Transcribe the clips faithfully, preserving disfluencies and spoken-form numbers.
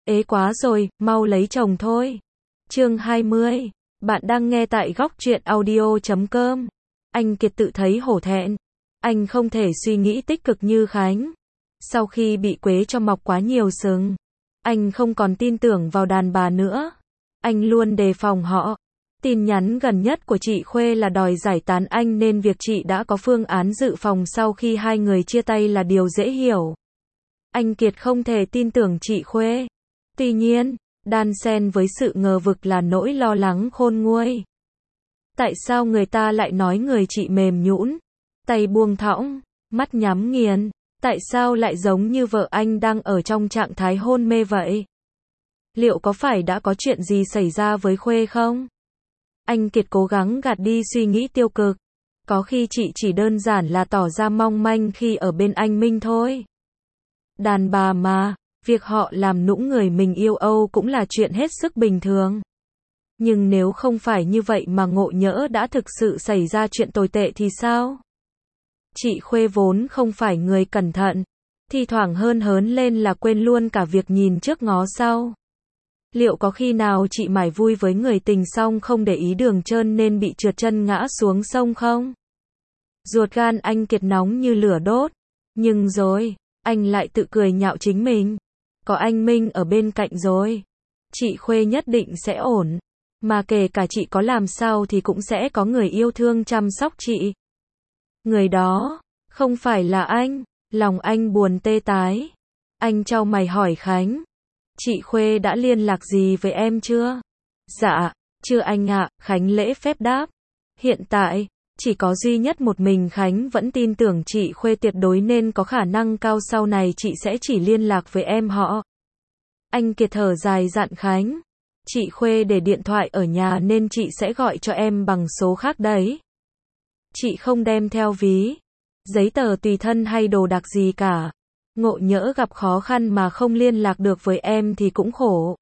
Ế quá rồi, mau lấy chồng thôi. Chương hai mươi. Bạn đang nghe tại góc truyện audio chấm com. Anh Kiệt tự thấy hổ thẹn. Anh không thể suy nghĩ tích cực như Khánh. Sau khi bị Quế cho mọc quá nhiều sừng, anh không còn tin tưởng vào đàn bà nữa. Anh luôn đề phòng họ. Tin nhắn gần nhất của chị Khuê là đòi giải tán anh nên việc chị đã có phương án dự phòng sau khi hai người chia tay là điều dễ hiểu. Anh Kiệt không thể tin tưởng chị Khuê. Tuy nhiên, đan xen với sự ngờ vực là nỗi lo lắng khôn nguôi. Tại sao người ta lại nói người chị mềm nhũn, tay buông thõng, mắt nhắm nghiền? Tại sao lại giống như vợ anh đang ở trong trạng thái hôn mê vậy? Liệu có phải đã có chuyện gì xảy ra với Khuê không? Anh Kiệt cố gắng gạt đi suy nghĩ tiêu cực. Có khi chị chỉ đơn giản là tỏ ra mong manh khi ở bên anh Minh thôi. Đàn bà mà, việc họ làm nũng người mình yêu Âu cũng là chuyện hết sức bình thường. Nhưng nếu không phải như vậy mà ngộ nhỡ đã thực sự xảy ra chuyện tồi tệ thì sao? Chị Khuê vốn không phải người cẩn thận, thi thoảng hơn hớn lên là quên luôn cả việc nhìn trước ngó sau. Liệu có khi nào chị mải vui với người tình xong không để ý đường trơn nên bị trượt chân ngã xuống sông không? Ruột gan anh Kiệt nóng như lửa đốt. Nhưng rồi, anh lại tự cười nhạo chính mình. Có anh Minh ở bên cạnh rồi, chị Khuê nhất định sẽ ổn. Mà kể cả chị có làm sao thì cũng sẽ có người yêu thương chăm sóc chị. Người đó, không phải là anh. Lòng anh buồn tê tái. Anh chau mày hỏi Khánh. Chị Khuê đã liên lạc gì với em chưa? Dạ, chưa anh ạ, Khánh lễ phép đáp. Hiện tại, chỉ có duy nhất một mình Khánh vẫn tin tưởng chị Khuê tuyệt đối nên có khả năng cao sau này chị sẽ chỉ liên lạc với em họ. Anh Kiệt thở dài dặn Khánh. Chị Khuê để điện thoại ở nhà nên chị sẽ gọi cho em bằng số khác đấy. Chị không đem theo ví, giấy tờ tùy thân hay đồ đạc gì cả. Ngộ nhỡ gặp khó khăn mà không liên lạc được với em thì cũng khổ.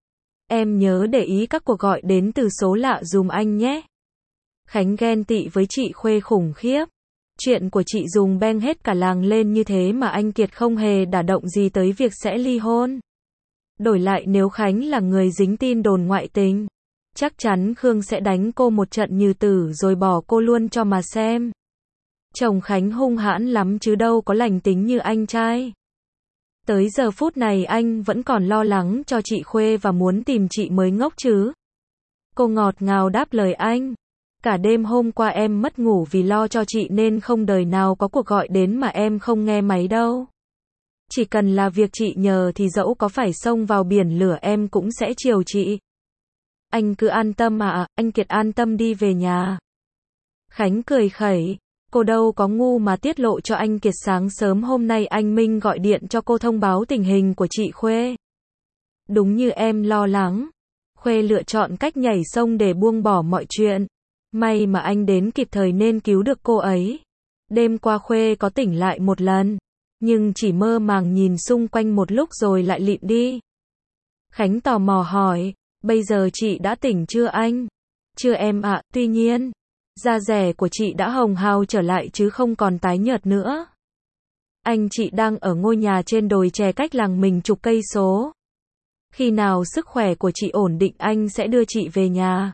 Em nhớ để ý các cuộc gọi đến từ số lạ dùm anh nhé. Khánh ghen tị với chị Khuê khủng khiếp. Chuyện của chị dùng beng hết cả làng lên như thế mà anh Kiệt không hề đả động gì tới việc sẽ ly hôn. Đổi lại nếu Khánh là người dính tin đồn ngoại tình, chắc chắn Khương sẽ đánh cô một trận như tử rồi bỏ cô luôn cho mà xem. Chồng Khánh hung hãn lắm chứ đâu có lành tính như anh trai. Tới giờ phút này anh vẫn còn lo lắng cho chị Khuê và muốn tìm chị mới ngốc chứ. Cô ngọt ngào đáp lời anh. Cả đêm hôm qua em mất ngủ vì lo cho chị nên không đời nào có cuộc gọi đến mà em không nghe máy đâu. Chỉ cần là việc chị nhờ thì dẫu có phải xông vào biển lửa em cũng sẽ chiều chị. Anh cứ an tâm ạ, anh Kiệt an tâm đi về nhà. Khánh cười khẩy. Cô đâu có ngu mà tiết lộ cho anh Kiệt sáng sớm hôm nay anh Minh gọi điện cho cô thông báo tình hình của chị Khuê. Đúng như em lo lắng. Khuê lựa chọn cách nhảy sông để buông bỏ mọi chuyện. May mà anh đến kịp thời nên cứu được cô ấy. Đêm qua Khuê có tỉnh lại một lần, nhưng chỉ mơ màng nhìn xung quanh một lúc rồi lại lịm đi. Khánh tò mò hỏi, bây giờ chị đã tỉnh chưa anh? Chưa em ạ, tuy nhiên, da rẻ của chị đã hồng hào trở lại chứ không còn tái nhợt nữa. Anh chị đang ở ngôi nhà trên đồi chè cách làng mình chục cây số. Khi nào sức khỏe của chị ổn định anh sẽ đưa chị về nhà.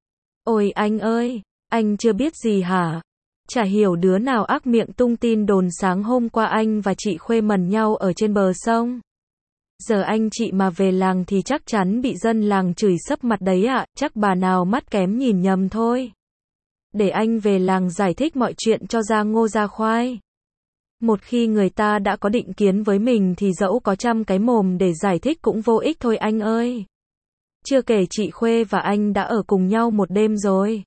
Ôi anh ơi, anh chưa biết gì hả? Chả hiểu đứa nào ác miệng tung tin đồn sáng hôm qua anh và chị Khuê mần nhau ở trên bờ sông. Giờ anh chị mà về làng thì chắc chắn bị dân làng chửi sấp mặt đấy ạ, chắc bà nào mắt kém nhìn nhầm thôi. Để anh về làng giải thích mọi chuyện cho ra ngô ra khoai. Một khi người ta đã có định kiến với mình thì dẫu có trăm cái mồm để giải thích cũng vô ích thôi anh ơi. Chưa kể chị Khuê và anh đã ở cùng nhau một đêm rồi.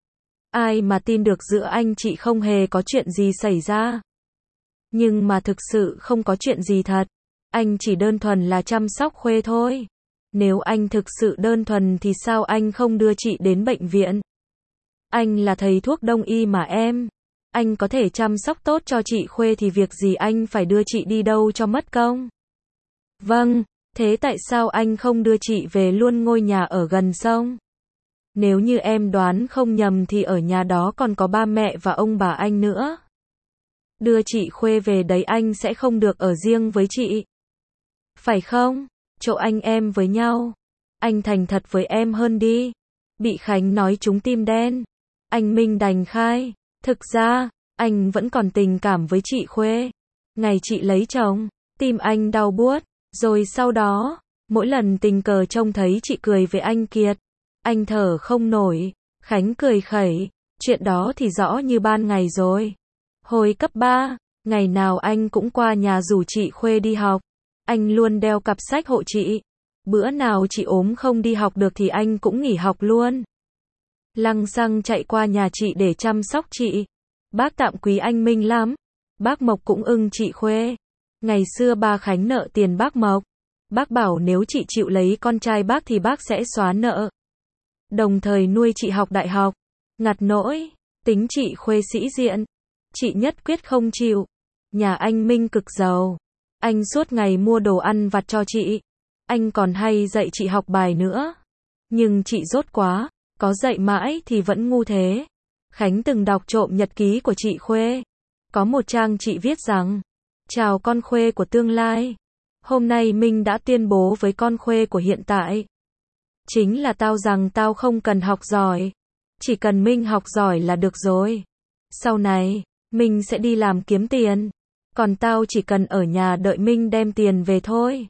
Ai mà tin được giữa anh chị không hề có chuyện gì xảy ra. Nhưng mà thực sự không có chuyện gì thật. Anh chỉ đơn thuần là chăm sóc Khuê thôi. Nếu anh thực sự đơn thuần thì sao anh không đưa chị đến bệnh viện? Anh là thầy thuốc đông y mà em. Anh có thể chăm sóc tốt cho chị Khuê thì việc gì anh phải đưa chị đi đâu cho mất công? Vâng, thế tại sao anh không đưa chị về luôn ngôi nhà ở gần sông? Nếu như em đoán không nhầm thì ở nhà đó còn có ba mẹ và ông bà anh nữa. Đưa chị Khuê về đấy anh sẽ không được ở riêng với chị. Phải không? Chỗ anh em với nhau. Anh thành thật với em hơn đi. Bị Khánh nói trúng tim đen. Anh Minh đành khai. Thực ra, anh vẫn còn tình cảm với chị Khuê. Ngày chị lấy chồng, tim anh đau buốt. Rồi sau đó, mỗi lần tình cờ trông thấy chị cười với anh Kiệt, anh thở không nổi. Khánh cười khẩy. Chuyện đó thì rõ như ban ngày rồi. Hồi cấp ba, ngày nào anh cũng qua nhà rủ chị Khuê đi học. Anh luôn đeo cặp sách hộ chị. Bữa nào chị ốm không đi học được thì anh cũng nghỉ học luôn. Lăng xăng chạy qua nhà chị để chăm sóc chị. Bác tạm quý anh Minh lắm. Bác Mộc cũng ưng chị Khuê. Ngày xưa ba Khánh nợ tiền bác Mộc. Bác bảo nếu chị chịu lấy con trai bác thì bác sẽ xóa nợ. Đồng thời nuôi chị học đại học. Ngặt nỗi, tính chị Khuê sĩ diện. Chị nhất quyết không chịu. Nhà anh Minh cực giàu. Anh suốt ngày mua đồ ăn vặt cho chị. Anh còn hay dạy chị học bài nữa. Nhưng chị dốt quá, có dạy mãi thì vẫn ngu thế. Khánh từng đọc trộm nhật ký của chị Khuê. Có một trang chị viết rằng: chào con Khuê của tương lai. Hôm nay Minh đã tuyên bố với con Khuê của hiện tại. Chính là tao rằng tao không cần học giỏi. Chỉ cần Minh học giỏi là được rồi. Sau này, Minh sẽ đi làm kiếm tiền. Còn tao chỉ cần ở nhà đợi Minh đem tiền về thôi.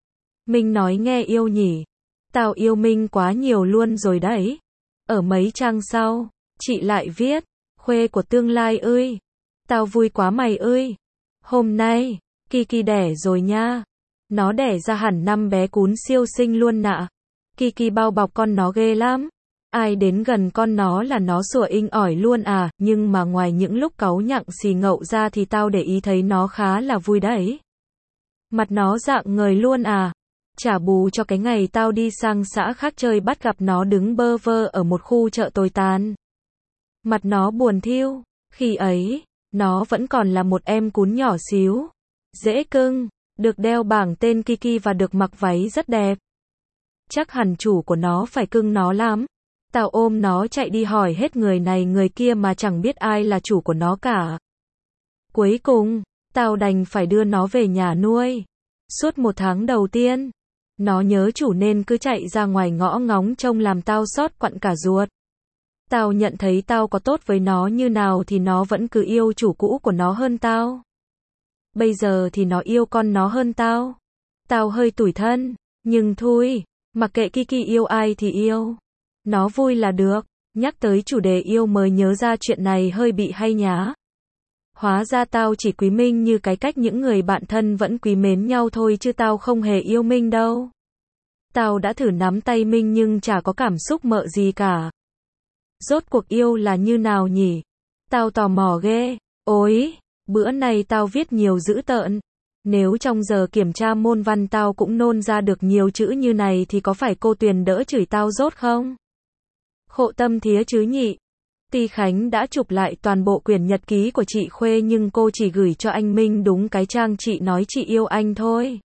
Minh nói nghe yêu nhỉ. Tao yêu Minh quá nhiều luôn rồi đấy. Ở mấy trang sau, chị lại viết: Khuê của tương lai ơi. Tao vui quá mày ơi. Hôm nay, Kiki đẻ rồi nha. Nó đẻ ra hẳn năm bé cún siêu xinh luôn nạ. Kiki bao bọc con nó ghê lắm. Ai đến gần con nó là nó sủa inh ỏi luôn à, nhưng mà ngoài những lúc cáu nhặng xì ngậu ra thì tao để ý thấy nó khá là vui đấy. Mặt nó rạng ngời luôn à. Trả bù cho cái ngày tao đi sang xã khác chơi bắt gặp nó đứng bơ vơ ở một khu chợ tồi tàn. Mặt nó buồn thiu, khi ấy, nó vẫn còn là một em cún nhỏ xíu. Dễ cưng, được đeo bảng tên Kiki và được mặc váy rất đẹp. Chắc hẳn chủ của nó phải cưng nó lắm. Tao ôm nó chạy đi hỏi hết người này người kia mà chẳng biết ai là chủ của nó cả. Cuối cùng, tao đành phải đưa nó về nhà nuôi. Suốt một tháng đầu tiên, nó nhớ chủ nên cứ chạy ra ngoài ngõ ngóng trông làm tao xót quặn cả ruột. Tao nhận thấy tao có tốt với nó như nào thì nó vẫn cứ yêu chủ cũ của nó hơn tao. Bây giờ thì nó yêu con nó hơn tao. Tao hơi tủi thân, nhưng thôi, mặc kệ Kiki yêu ai thì yêu. Nó vui là được. Nhắc tới chủ đề yêu mới nhớ ra chuyện này hơi bị hay nhá. Hóa ra tao chỉ quý Minh như cái cách những người bạn thân vẫn quý mến nhau thôi chứ tao không hề yêu Minh đâu. Tao đã thử nắm tay Minh nhưng chả có cảm xúc mợ gì cả. Rốt cuộc yêu là như nào nhỉ? Tao tò mò ghê. Ôi, bữa nay tao viết nhiều dữ tợn. Nếu trong giờ kiểm tra môn văn tao cũng nôn ra được nhiều chữ như này thì có phải cô Tuyền đỡ chửi tao rốt không? Khổ tâm thía chứ nhị. Ty Khánh đã chụp lại toàn bộ quyển nhật ký của chị Khuê nhưng cô chỉ gửi cho anh Minh đúng cái trang chị nói chị yêu anh thôi.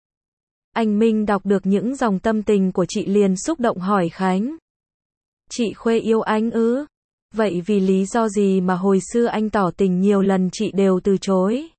Anh Minh đọc được những dòng tâm tình của chị liền xúc động hỏi Khánh. Chị Khuê yêu anh ư? Vậy vì lý do gì mà hồi xưa anh tỏ tình nhiều lần chị đều từ chối?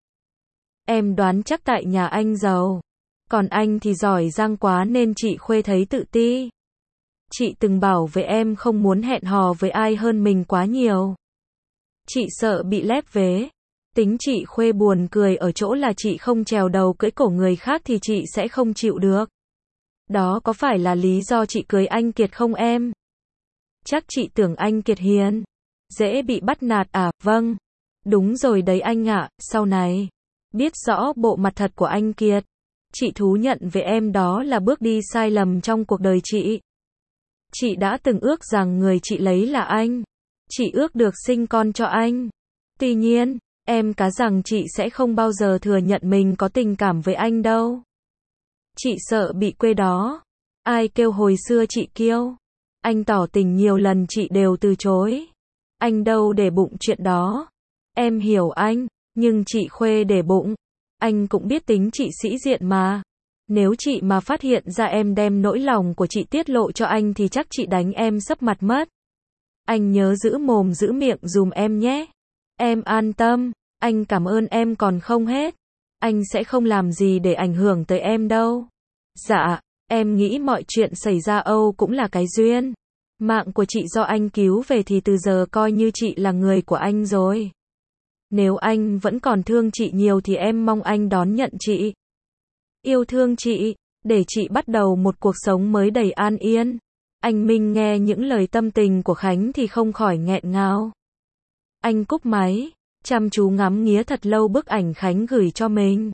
Em đoán chắc tại nhà anh giàu. Còn anh thì giỏi giang quá nên chị Khuê thấy tự ti. Chị từng bảo với em không muốn hẹn hò với ai hơn mình quá nhiều. Chị sợ bị lép vế. Tính chị Khuê buồn cười ở chỗ là chị không trèo đầu cưỡi cổ người khác thì chị sẽ không chịu được. Đó có phải là lý do chị cưới anh Kiệt không em? Chắc chị tưởng anh Kiệt hiền. Dễ bị bắt nạt à? Vâng. Đúng rồi đấy anh ạ, sau này. Biết rõ bộ mặt thật của anh Kiệt. Chị thú nhận với em đó là bước đi sai lầm trong cuộc đời chị. Chị đã từng ước rằng người chị lấy là anh. Chị ước được sinh con cho anh. Tuy nhiên, em cá rằng chị sẽ không bao giờ thừa nhận mình có tình cảm với anh đâu. Chị sợ bị quê đó. Ai kêu hồi xưa chị kiêu. Anh tỏ tình nhiều lần chị đều từ chối. Anh đâu để bụng chuyện đó. Em hiểu anh, nhưng chị Khuê để bụng. Anh cũng biết tính chị sĩ diện mà. Nếu chị mà phát hiện ra em đem nỗi lòng của chị tiết lộ cho anh thì chắc chị đánh em sấp mặt mất. Anh nhớ giữ mồm giữ miệng dùm em nhé. Em an tâm, anh cảm ơn em còn không hết. Anh sẽ không làm gì để ảnh hưởng tới em đâu. Dạ. Em nghĩ mọi chuyện xảy ra Âu cũng là cái duyên. Mạng của chị do anh cứu về thì từ giờ coi như chị là người của anh rồi. Nếu anh vẫn còn thương chị nhiều thì em mong anh đón nhận chị. Yêu thương chị, để chị bắt đầu một cuộc sống mới đầy an yên. Anh Minh nghe những lời tâm tình của Khánh thì không khỏi nghẹn ngào. Anh cúp máy, chăm chú ngắm nghía thật lâu bức ảnh Khánh gửi cho mình.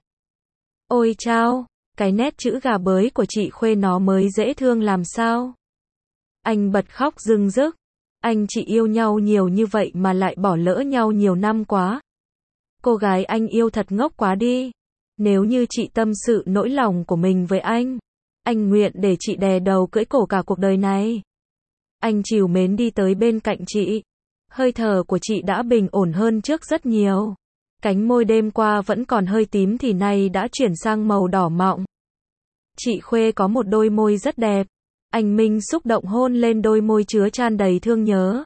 Ôi chao, cái nét chữ gà bới của chị Khuê nó mới dễ thương làm sao. Anh bật khóc rưng rức. Anh chị yêu nhau nhiều như vậy mà lại bỏ lỡ nhau nhiều năm quá. Cô gái anh yêu thật ngốc quá đi. Nếu như chị tâm sự nỗi lòng của mình với anh, anh nguyện để chị đè đầu cưỡi cổ cả cuộc đời này. Anh trìu mến đi tới bên cạnh chị. Hơi thở của chị đã bình ổn hơn trước rất nhiều. Cánh môi đêm qua vẫn còn hơi tím thì nay đã chuyển sang màu đỏ mọng. Chị Khuê có một đôi môi rất đẹp. Anh Minh xúc động hôn lên đôi môi chứa tràn đầy thương nhớ.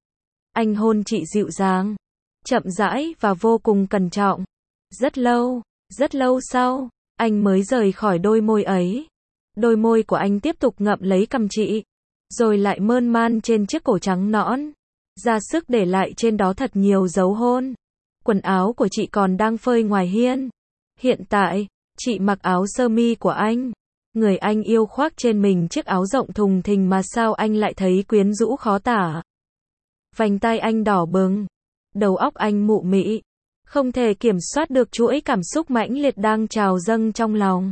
Anh hôn chị dịu dàng, chậm rãi và vô cùng cẩn trọng. Rất lâu, rất lâu sau, anh mới rời khỏi đôi môi ấy. Đôi môi của anh tiếp tục ngậm lấy cằm chị, rồi lại mơn man trên chiếc cổ trắng nõn, ra sức để lại trên đó thật nhiều dấu hôn. Quần áo của chị còn đang phơi ngoài hiên. Hiện tại, chị mặc áo sơ mi của anh. Người anh yêu khoác trên mình chiếc áo rộng thùng thình mà sao anh lại thấy quyến rũ khó tả. Vành tai anh đỏ bừng, đầu óc anh mụ mị, không thể kiểm soát được chuỗi cảm xúc mãnh liệt đang trào dâng trong lòng.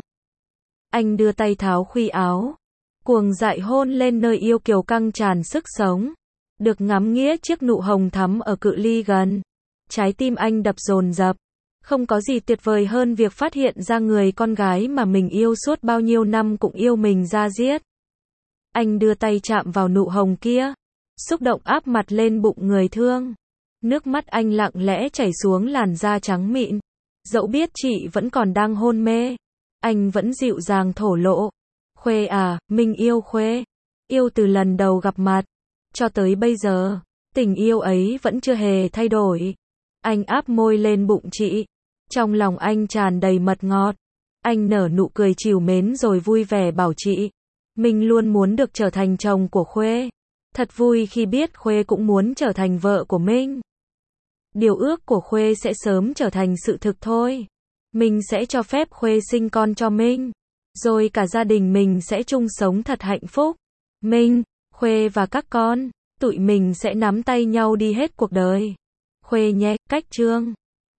Anh đưa tay tháo khuy áo, cuồng dại hôn lên nơi yêu kiều căng tràn sức sống. Được ngắm nghía chiếc nụ hồng thắm ở cự ly gần, trái tim anh đập dồn dập. Không có gì tuyệt vời hơn việc phát hiện ra người con gái mà mình yêu suốt bao nhiêu năm cũng yêu mình da diết. Anh đưa tay chạm vào nụ hồng kia, xúc động áp mặt lên bụng người thương. Nước mắt anh lặng lẽ chảy xuống làn da trắng mịn. Dẫu biết chị vẫn còn đang hôn mê, anh vẫn dịu dàng thổ lộ. Khuê à, mình yêu Khuê. Yêu từ lần đầu gặp mặt, cho tới bây giờ, tình yêu ấy vẫn chưa hề thay đổi. Anh áp môi lên bụng chị. Trong lòng anh tràn đầy mật ngọt. Anh nở nụ cười trìu mến rồi vui vẻ bảo chị. Mình luôn muốn được trở thành chồng của Khuê. Thật vui khi biết Khuê cũng muốn trở thành vợ của mình. Điều ước của Khuê sẽ sớm trở thành sự thực thôi. Mình sẽ cho phép Khuê sinh con cho mình. Rồi cả gia đình mình sẽ chung sống thật hạnh phúc. Mình, Khuê và các con, tụi mình sẽ nắm tay nhau đi hết cuộc đời. Khuê nhé, cách chương.